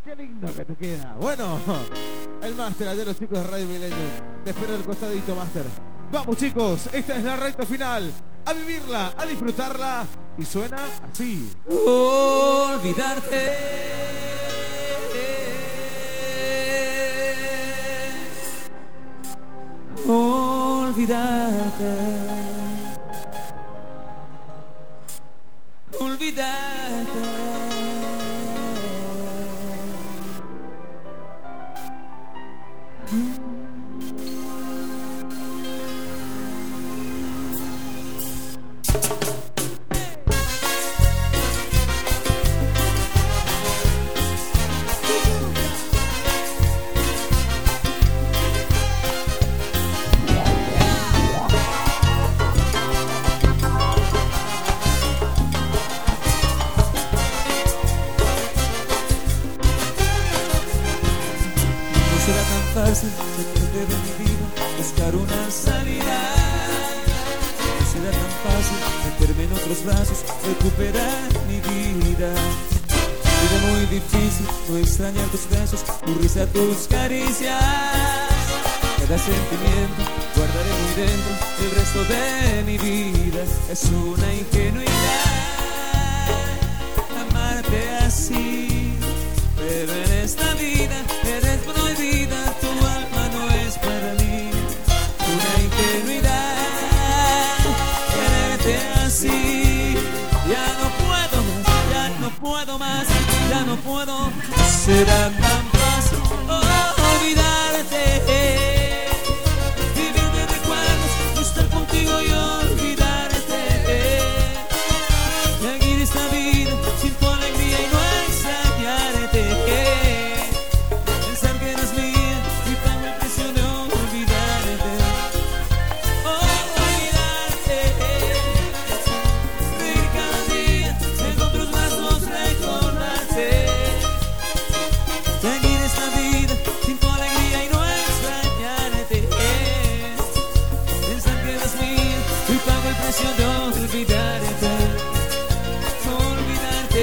Qué lindo que te queda. Bueno, el máster allá los chicos de Radio Millennium. Te espero del costadito, máster. Vamos, chicos, esta es la recta final. A vivirla, a disfrutarla. Y suena así. Olvidarte. Olvidarte. Olvidarte. Será tan fácil meterte de mi vida, buscar una salida. No será tan fácil meterme en otros brazos, recuperar mi vida. Será muy difícil no extrañar tus besos, tu risa, tus caricias. Cada sentimiento guardaré muy dentro el resto de mi vida. Es una ingenuidad amarte así, pero en esta vida eres prohibida, tu alma no es para mí. Una ingenuidad quererte así. Ya no puedo más, ya no puedo más, ya no puedo. Será tan fácil olvidarte, vivir de recuerdos, estar contigo y olvidarte. Seguir esta vida sin tu alegría y no extrañarte. Pensar que eres mía y pago el precio de olvidarte. Olvidarte. Reír cada día en otros brazos, recordarte. Seguir esta vida sin tu alegría y no extrañarte. Pensar que eres mía y pago el precio de olvidarte. Olvidarte.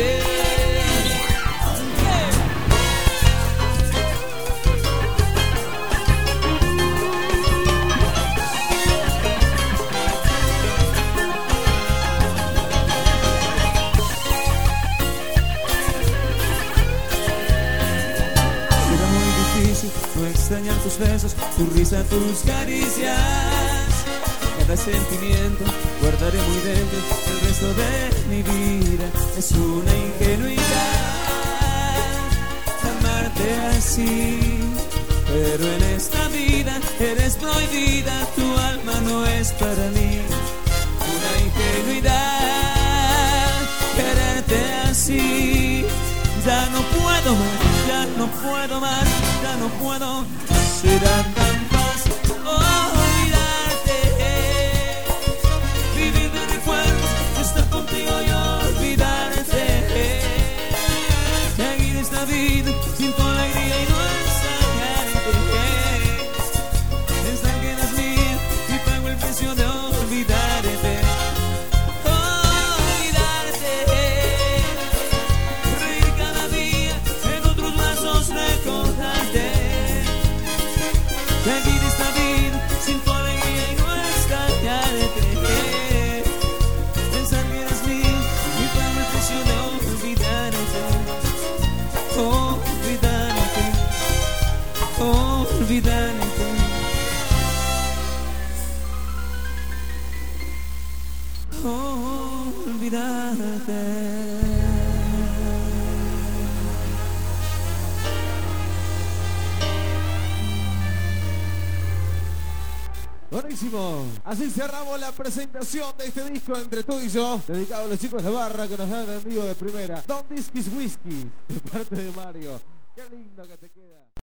Será muy difícil no extrañar tus besos, tu risa, tus caricias. Cada sentimiento guardaré muy dentro el resto de mi vida. Es una ingenuidad amarte así, pero en esta vida eres prohibida, tu alma no es para mí. Una ingenuidad quererte así. Ya no puedo más, ya no puedo más, ya no puedo. Será tan fácil olvidarte, vivir de recuerdos, estar contigo y olvidarte. Seguir esta vida sin tu alegría y no extrañarte. Pensar que eres mía y pago el precio de olvidarte. Seguir esta vida sin tu alegría y no extrañarte. Pensar que eres mía y pago el precio de olvidarte. Olvidarte. Olvidarte. Olvidarte. Buenísimo. Así cerramos la presentación de este disco Entre tú y yo, dedicado a los chicos de barra que nos han atendido de primera. Don Disquis Whisky, de parte de Mario. Qué lindo que te queda.